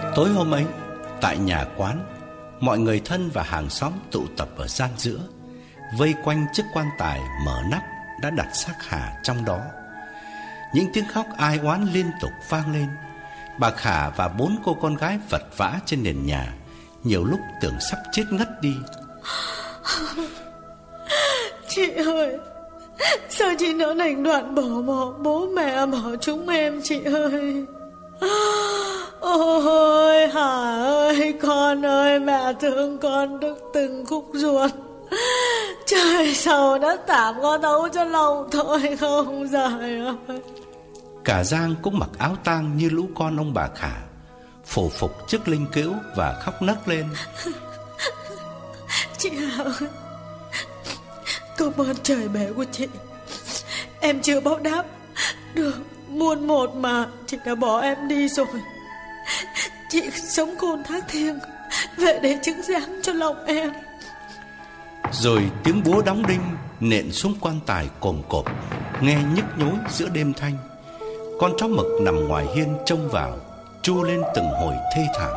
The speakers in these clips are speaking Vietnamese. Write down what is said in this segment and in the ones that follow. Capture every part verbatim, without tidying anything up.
Tối hôm ấy, tại nhà quán, mọi người thân và hàng xóm tụ tập ở gian giữa, vây quanh chiếc quan tài mở nắp đã đặt xác Hà trong đó. Những tiếng khóc ai oán liên tục vang lên. Bà Khả và bốn cô con gái vật vã trên nền nhà, nhiều lúc tưởng sắp chết ngất đi. Chị ơi, sao chị nỡ đành đoạn bỏ bỏ bố mẹ bỏ chúng em chị ơi. Ôi Hà ơi, con ơi, mẹ thương con đứt từng khúc ruột. Trời sầu đã tạm con thấu cho lòng thôi không dài ơi. Cả Giang cũng mặc áo tang như lũ con ông bà Khả, phủ phục trước linh cữu và khóc nấc lên. Chị Hà ơi, công ơn trời bể của chị, em chưa báo đáp được muôn một mà chị đã bỏ em đi rồi. Chị sống khôn thác thiêng về để chứng giám cho lòng em. Rồi tiếng búa đóng đinh nện xuống quan tài cồm cộp, nghe nhức nhối giữa đêm thanh. Con chó mực nằm ngoài hiên trông vào, tru lên từng hồi thê thảm.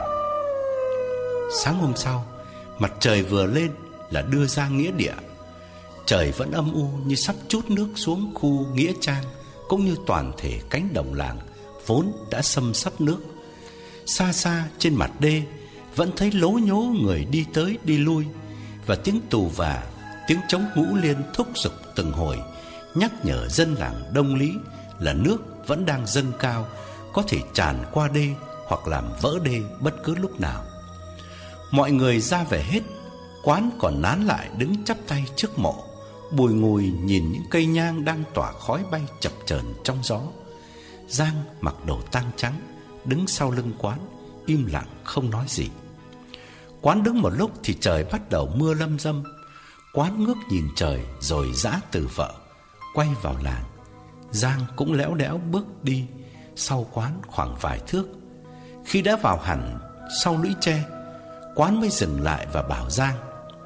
Sáng hôm sau, mặt trời vừa lên là đưa ra nghĩa địa. Trời vẫn âm u như sắp trút nước xuống khu nghĩa trang, cũng như toàn thể cánh đồng làng vốn đã xâm sắp nước. Xa xa trên mặt đê vẫn thấy lố nhố người đi tới đi lui, và tiếng tù và, tiếng trống ngũ liên thúc giục từng hồi, nhắc nhở dân làng Đông Lý là nước vẫn đang dâng cao, có thể tràn qua đê hoặc làm vỡ đê bất cứ lúc nào. Mọi người ra về hết, quán còn nán lại đứng chắp tay trước mộ, bùi ngùi nhìn những cây nhang đang tỏa khói bay chập chờn trong gió. Giang mặc đồ tang trắng, đứng sau lưng quán, im lặng không nói gì. Quán đứng một lúc thì trời bắt đầu mưa lâm râm. Quán ngước nhìn trời rồi giã từ vợ, quay vào làng. Giang cũng léo đẽo bước đi sau quán khoảng vài thước. Khi đã vào hẳn sau lũy tre, quán mới dừng lại và bảo Giang: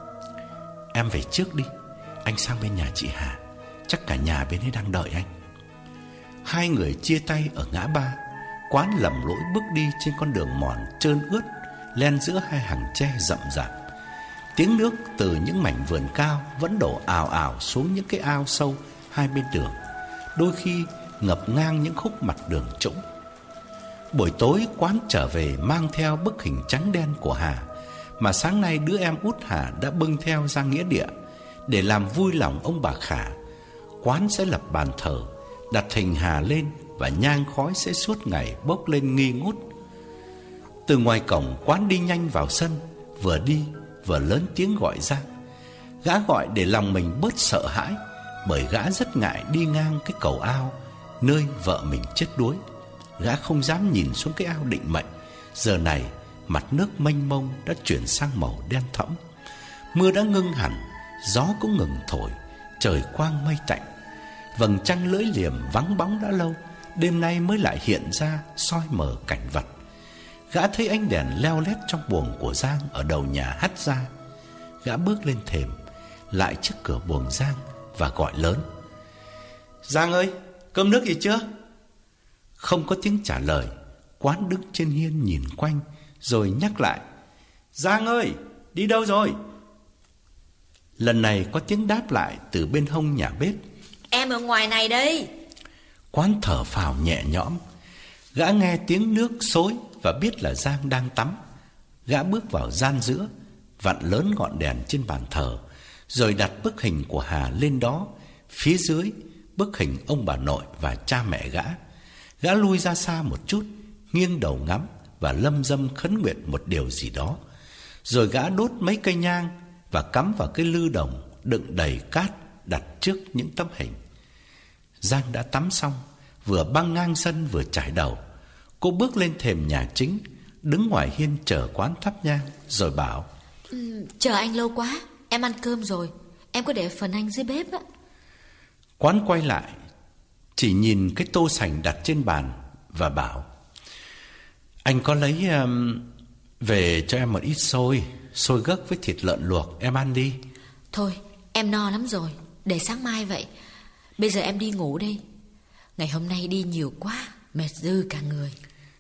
"Em về trước đi, anh sang bên nhà chị Hà, chắc cả nhà bên ấy đang đợi anh." Hai người chia tay ở ngã ba. Quán lầm lỗi bước đi trên con đường mòn trơn ướt len giữa hai hàng tre rậm rạp. Tiếng nước từ những mảnh vườn cao vẫn đổ ào ào xuống những cái ao sâu hai bên đường, đôi khi ngập ngang những khúc mặt đường trũng. Buổi tối quán trở về mang theo bức hình trắng đen của Hà mà sáng nay đứa em út Hà đã bưng theo ra nghĩa địa. Để làm vui lòng ông bà Khả, quán sẽ lập bàn thờ, đặt hình Hà lên và nhang khói sẽ suốt ngày bốc lên nghi ngút. Từ ngoài cổng, quán đi nhanh vào sân, vừa đi vừa lớn tiếng gọi Giang. Gã gọi để lòng mình bớt sợ hãi, bởi gã rất ngại đi ngang cái cầu ao nơi vợ mình chết đuối. Gã không dám nhìn xuống cái ao định mệnh. Giờ này mặt nước mênh mông đã chuyển sang màu đen thẫm. Mưa đã ngưng hẳn, gió cũng ngừng thổi, trời quang mây tạnh. Vầng trăng lưỡi liềm vắng bóng đã lâu, đêm nay mới lại hiện ra soi mờ cảnh vật. Gã thấy ánh đèn leo lét trong buồng của Giang ở đầu nhà hắt ra. Gã bước lên thềm, lại trước cửa buồng Giang và gọi lớn: "Giang ơi, cơm nước gì chưa?" Không có tiếng trả lời. Quán đứng trên hiên nhìn quanh rồi nhắc lại: "Giang ơi, đi đâu rồi?" Lần này có tiếng đáp lại từ bên hông nhà bếp: "Em ở ngoài này đây." Quán thở phào nhẹ nhõm. Gã nghe tiếng nước xối và biết là Giang đang tắm. Gã bước vào gian giữa, vặn lớn ngọn đèn trên bàn thờ, rồi đặt bức hình của Hà lên đó. Phía dưới bức hình ông bà nội và cha mẹ gã. Gã lui ra xa một chút, nghiêng đầu ngắm và lâm dâm khấn nguyện một điều gì đó. Rồi gã đốt mấy cây nhang và cắm vào cái lư đồng đựng đầy cát đặt trước những tấm hình. Giang đã tắm xong, vừa băng ngang sân vừa chải đầu. Cô bước lên thềm nhà chính, đứng ngoài hiên chờ quán thắp nhang, rồi bảo: ừ, "Chờ anh lâu quá, em ăn cơm rồi, em có để phần anh dưới bếp á." Quán quay lại, chỉ nhìn cái tô sành đặt trên bàn và bảo: "Anh có lấy um, về cho em một ít xôi, xôi gấc với thịt lợn luộc, em ăn đi." "Thôi, em no lắm rồi, để sáng mai vậy. Bây giờ em đi ngủ đây. Ngày hôm nay đi nhiều quá, mệt dư cả người."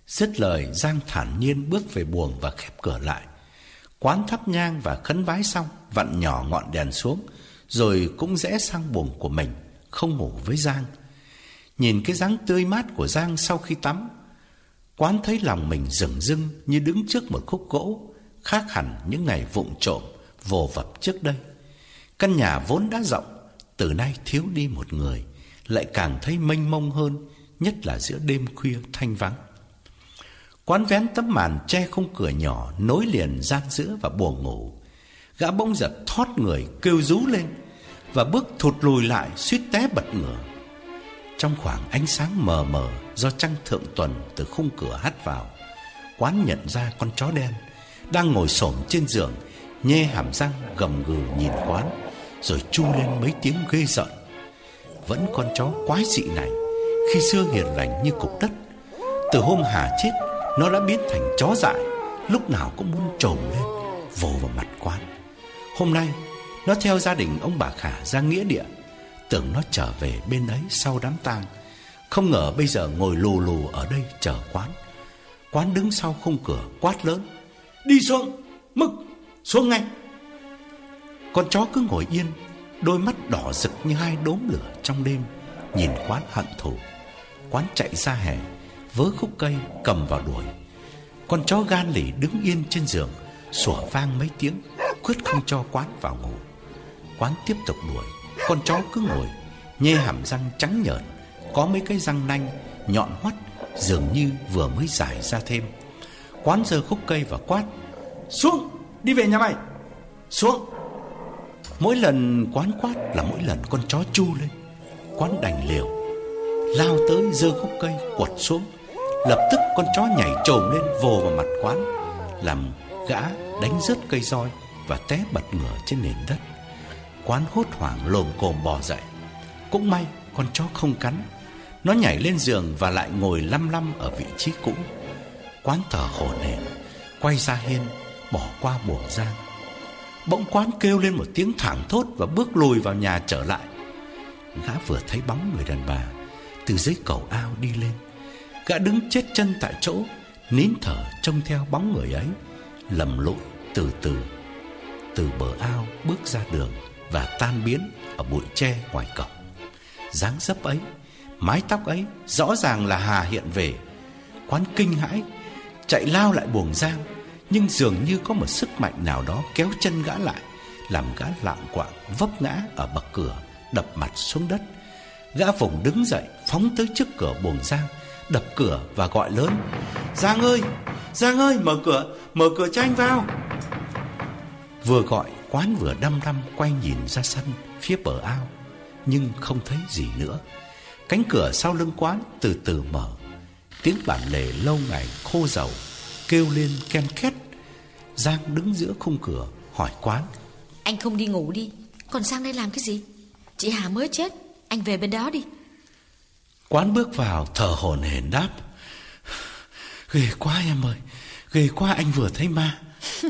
Dứt lời, Giang thản nhiên bước về buồng và khép cửa lại. Quán thắp nhang và khấn vái xong, vặn nhỏ ngọn đèn xuống, rồi cũng rẽ sang buồng của mình, không ngủ với Giang. Nhìn cái dáng tươi mát của Giang sau khi tắm, Quán thấy lòng mình dửng dưng như đứng trước một khúc gỗ, khác hẳn những ngày vụng trộm vồ vập trước đây. Căn nhà vốn đã rộng, từ nay thiếu đi một người, lại càng thấy mênh mông hơn, nhất là giữa đêm khuya thanh vắng. Quán vén tấm màn che khung cửa nhỏ nối liền gian giữa và buồng ngủ. Gã bỗng giật thót người, kêu rú lên và bước thụt lùi lại, suýt té bật ngửa. Trong khoảng ánh sáng mờ mờ do trăng thượng tuần từ khung cửa hắt vào, Quán nhận ra con chó đen đang ngồi xổm trên giường, nhe hàm răng gầm gừ nhìn Quán, rồi chu lên mấy tiếng ghê rợn. Vẫn con chó quái dị này, khi xưa hiền lành như cục đất, từ hôm Hà chết, nó đã biến thành chó dại, lúc nào cũng muốn trồm lên vồ vào mặt Quán. Hôm nay nó theo gia đình ông bà Khả ra nghĩa địa, tưởng nó trở về bên ấy sau đám tang, không ngờ bây giờ ngồi lù lù ở đây chờ Quán. Quán đứng sau khung cửa quát lớn: "Đi xuống, Mực, xuống ngay!" Con chó cứ ngồi yên, đôi mắt đỏ rực như hai đốm lửa trong đêm, nhìn Quán hận thù. Quán chạy ra hè, vớ khúc cây cầm vào đuổi. Con chó gan lì đứng yên trên giường, sủa vang mấy tiếng, quyết không cho Quán vào ngủ. Quán tiếp tục đuổi, con chó cứ ngồi, nhe hàm răng trắng nhợn, có mấy cái răng nanh nhọn hoắt, dường như vừa mới dài ra thêm. Quán giơ khúc cây và quát: "Xuống, đi về nhà mày, xuống!" Mỗi lần Quán quát là mỗi lần con chó chu lên. Quán đành liều, lao tới giơ khúc cây quật xuống. Lập tức con chó nhảy chồm lên vồ vào mặt Quán, làm gã đánh rớt cây roi và té bật ngửa trên nền đất. Quán hốt hoảng lồm cồm bò dậy. Cũng may con chó không cắn, nó nhảy lên giường và lại ngồi lăm lăm ở vị trí cũ. Quán thở hổn hển, quay ra hiên, bỏ qua buồng Giang. Bỗng Quán kêu lên một tiếng thảng thốt và bước lùi vào nhà trở lại. Gã vừa thấy bóng người đàn bà từ dưới cầu ao đi lên. Gã đứng chết chân tại chỗ, nín thở trông theo bóng người ấy lầm lũi từ từ từ bờ ao bước ra đường và tan biến ở bụi tre ngoài cổng. Dáng dấp ấy, mái tóc ấy rõ ràng là Hà hiện về. Quán kinh hãi, chạy lao lại buồng Giang, nhưng dường như có một sức mạnh nào đó kéo chân gã lại, làm gã lạng quạng vấp ngã ở bậc cửa, đập mặt xuống đất. Gã vùng đứng dậy, phóng tới trước cửa buồng Giang, đập cửa và gọi lớn: "Giang ơi, Giang ơi, mở cửa, mở cửa cho anh vào." Vừa gọi, Quán vừa đăm đăm quay nhìn ra sân phía bờ ao, nhưng không thấy gì nữa. Cánh cửa sau lưng Quán từ từ mở. Tiếng bản lề lâu ngày khô dầu kêu lên ken két. Giang đứng giữa khung cửa hỏi Quán: "Anh không đi ngủ đi, còn sang đây làm cái gì? Chị Hà mới chết, anh về bên đó đi." Quán bước vào thở hổn hển đáp: "Ghê quá em ơi, ghê quá, anh vừa thấy ma."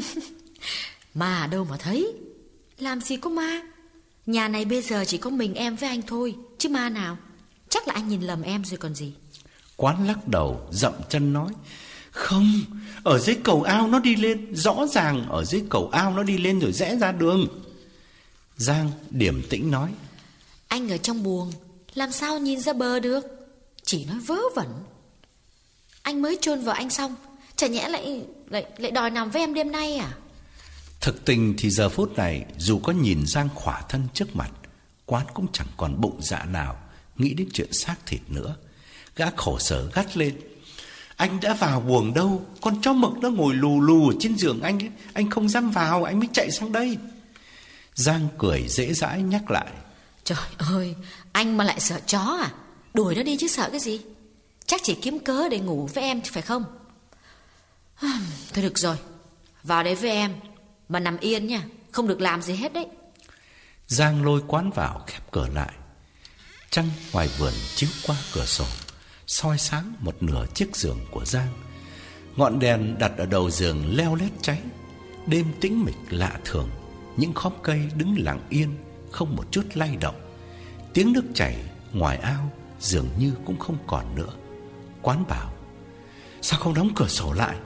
"Ma đâu mà thấy, làm gì có ma. Nhà này bây giờ chỉ có mình em với anh thôi, chứ ma nào. Chắc là anh nhìn lầm em rồi còn gì." Quán lắc đầu dậm chân nói: "Không, ở dưới cầu ao nó đi lên, rõ ràng ở dưới cầu ao nó đi lên rồi rẽ ra đường." Giang điềm tĩnh nói: "Anh ở trong buồng, làm sao nhìn ra bờ được? Chỉ nói vớ vẩn. Anh mới chôn vợ anh xong, chả nhẽ lại lại lại đòi nằm với em đêm nay à?" Thực tình thì giờ phút này, dù có nhìn Giang khỏa thân trước mặt, Quán cũng chẳng còn bụng dạ nào nghĩ đến chuyện xác thịt nữa. Gã khổ sở gắt lên: "Anh đã vào buồng đâu, con chó Mực nó ngồi lù lù ở trên giường anh ấy. Anh không dám vào, anh mới chạy sang đây." Giang cười dễ dãi nhắc lại: "Trời ơi, anh mà lại sợ chó à? Đuổi nó đi chứ sợ cái gì. Chắc chỉ kiếm cớ để ngủ với em phải không? Thôi được rồi, vào đây với em, mà nằm yên nha, không được làm gì hết đấy." Giang lôi Quán vào, khép cửa lại. Trăng ngoài vườn chiếu qua cửa sổ, soi sáng một nửa chiếc giường của Giang. Ngọn đèn đặt ở đầu giường leo lét cháy. Đêm tĩnh mịch lạ thường, những khóm cây đứng lặng yên, không một chút lay động. Tiếng nước chảy ngoài ao dường như cũng không còn nữa. Quán bảo: sao không đóng cửa sổ lại?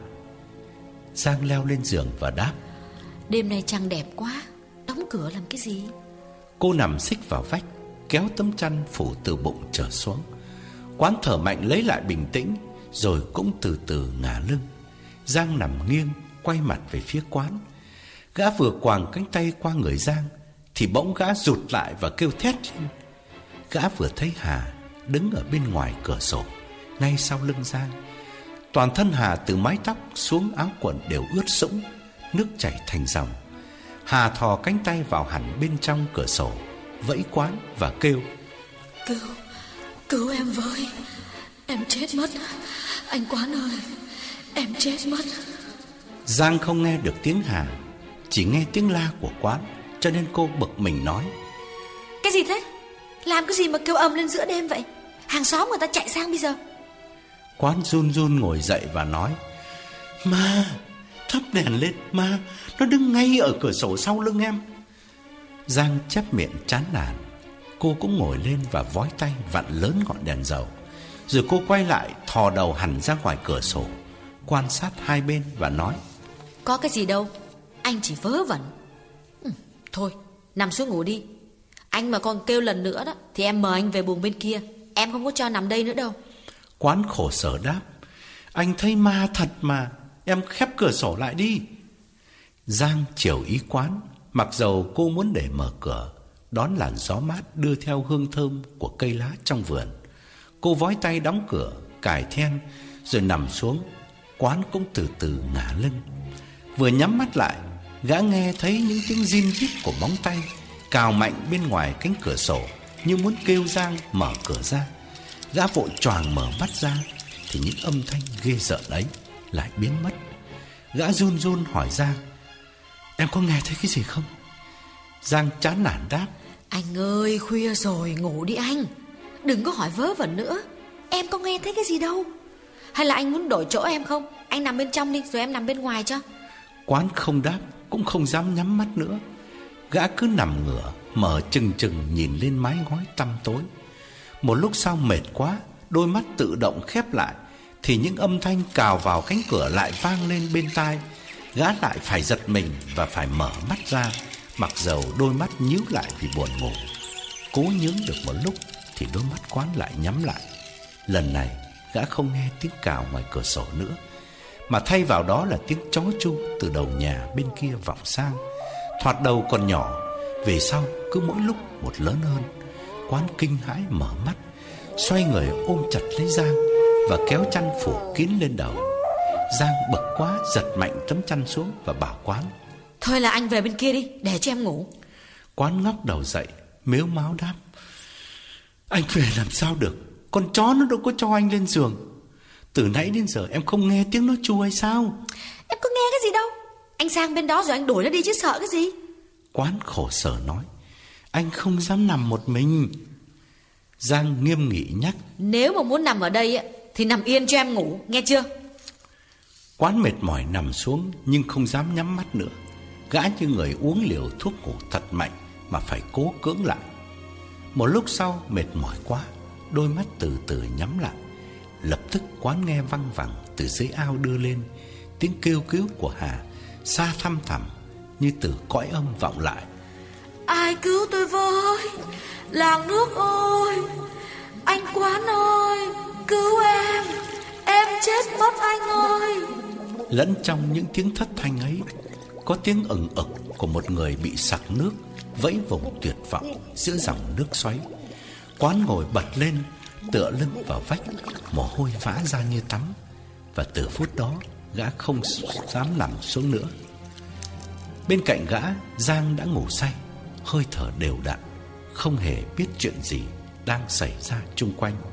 Giang leo lên giường và đáp: Đêm nay trăng đẹp quá, đóng cửa làm cái gì? Cô nằm xích vào vách, kéo tấm chăn phủ từ bụng trở xuống. Quán thở mạnh lấy lại bình tĩnh, rồi cũng từ từ ngả lưng. Giang nằm nghiêng, quay mặt về phía Quán. Gã vừa quàng cánh tay qua người Giang thì bỗng gã rụt lại và kêu thét lên. Gã vừa thấy Hà đứng ở bên ngoài cửa sổ, ngay sau lưng Giang. Toàn thân Hà từ mái tóc xuống áo quần đều ướt sũng, nước chảy thành dòng. Hà thò cánh tay vào hẳn bên trong cửa sổ, vẫy Quán và kêu: Cứu, cứu em với, em chết mất. Anh Quán ơi, em chết mất. Giang không nghe được tiếng Hà, chỉ nghe tiếng la của Quán, cho nên cô bực mình nói: Cái gì thế? Làm cái gì mà kêu ầm lên giữa đêm vậy? Hàng xóm người ta chạy sang bây giờ. Quán run run ngồi dậy và nói: Ma, thắp đèn lên, ma, nó đứng ngay ở cửa sổ sau lưng em. Giang chép miệng chán nản. Cô cũng ngồi lên và vói tay vặn lớn ngọn đèn dầu. Rồi cô quay lại, thò đầu hẳn ra ngoài cửa sổ, quan sát hai bên và nói: Có cái gì đâu, anh chỉ vớ vẩn. ừ, Thôi, nằm xuống ngủ đi. Anh mà còn kêu lần nữa đó thì em mời anh về buồng bên kia. Em không có cho nằm đây nữa đâu. Quán khổ sở đáp: Anh thấy ma thật mà, em khép cửa sổ lại đi. Giang chiều ý Quán, mặc dầu cô muốn để mở cửa, đón làn gió mát đưa theo hương thơm của cây lá trong vườn. Cô vói tay đóng cửa, cài then, rồi nằm xuống. Quán cũng từ từ ngả lưng. Vừa nhắm mắt lại, gã nghe thấy những tiếng rin rít của móng tay cào mạnh bên ngoài cánh cửa sổ, như muốn kêu Giang mở cửa ra. Gã vội choàng mở mắt ra thì những âm thanh ghê rợn ấy lại biến mất. Gã run run hỏi Giang: Em có nghe thấy cái gì không? Giang chán nản đáp: Anh ơi, khuya rồi, ngủ đi anh. Đừng có hỏi vớ vẩn nữa. Em có nghe thấy cái gì đâu. Hay là anh muốn đổi chỗ em không? Anh nằm bên trong đi, rồi em nằm bên ngoài cho. Quán không đáp, cũng không dám nhắm mắt nữa. Gã cứ nằm ngửa, mở chừng chừng nhìn lên mái ngói tăm tối. Một lúc sau mệt quá, đôi mắt tự động khép lại, thì những âm thanh cào vào cánh cửa lại vang lên bên tai. Gã lại phải giật mình và phải mở mắt ra, mặc dầu đôi mắt nhíu lại vì buồn ngủ. Cố nhướng được một lúc thì đôi mắt Quán lại nhắm lại. Lần này gã không nghe tiếng cào ngoài cửa sổ nữa, mà thay vào đó là tiếng chó chu từ đầu nhà bên kia vọng sang. Thoạt đầu còn nhỏ, về sau cứ mỗi lúc một lớn hơn. Quán kinh hãi mở mắt, xoay người ôm chặt lấy Giang và kéo chăn phủ kín lên đầu. Giang bực quá giật mạnh tấm chăn xuống và bảo Quán: Thôi là anh về bên kia đi, để cho em ngủ. Quán ngóc đầu dậy, mếu máo đáp: Anh về làm sao được, con chó nó đâu có cho anh lên giường. Từ nãy đến giờ em không nghe tiếng nó chu hay sao? Em có nghe cái gì đâu. Anh sang bên đó rồi anh đuổi nó đi chứ sợ cái gì. Quán khổ sở nói: Anh không dám nằm một mình. Giang nghiêm nghị nhắc: Nếu mà muốn nằm ở đây ấy, thì nằm yên cho em ngủ, nghe chưa? Quán mệt mỏi nằm xuống nhưng không dám nhắm mắt nữa. Gã như người uống liều thuốc ngủ thật mạnh mà phải cố cưỡng lại. Một lúc sau mệt mỏi quá, đôi mắt từ từ nhắm lại. Lập tức Quán nghe văng vẳng từ dưới ao đưa lên tiếng kêu cứu của Hà, xa thăm thẳm như từ cõi âm vọng lại: Ai cứu tôi với, làng nước ơi, anh Quán ơi, cứu em, em chết mất anh ơi. Lẫn trong những tiếng thất thanh ấy, có tiếng ừng ực của một người bị sặc nước, vẫy vùng tuyệt vọng giữa dòng nước xoáy. Quán ngồi bật lên, tựa lưng vào vách, mồ hôi vã ra như tắm. Và từ phút đó gã không dám nằm xuống nữa. Bên cạnh gã, Giang đã ngủ say, hơi thở đều đặn, không hề biết chuyện gì đang xảy ra chung quanh.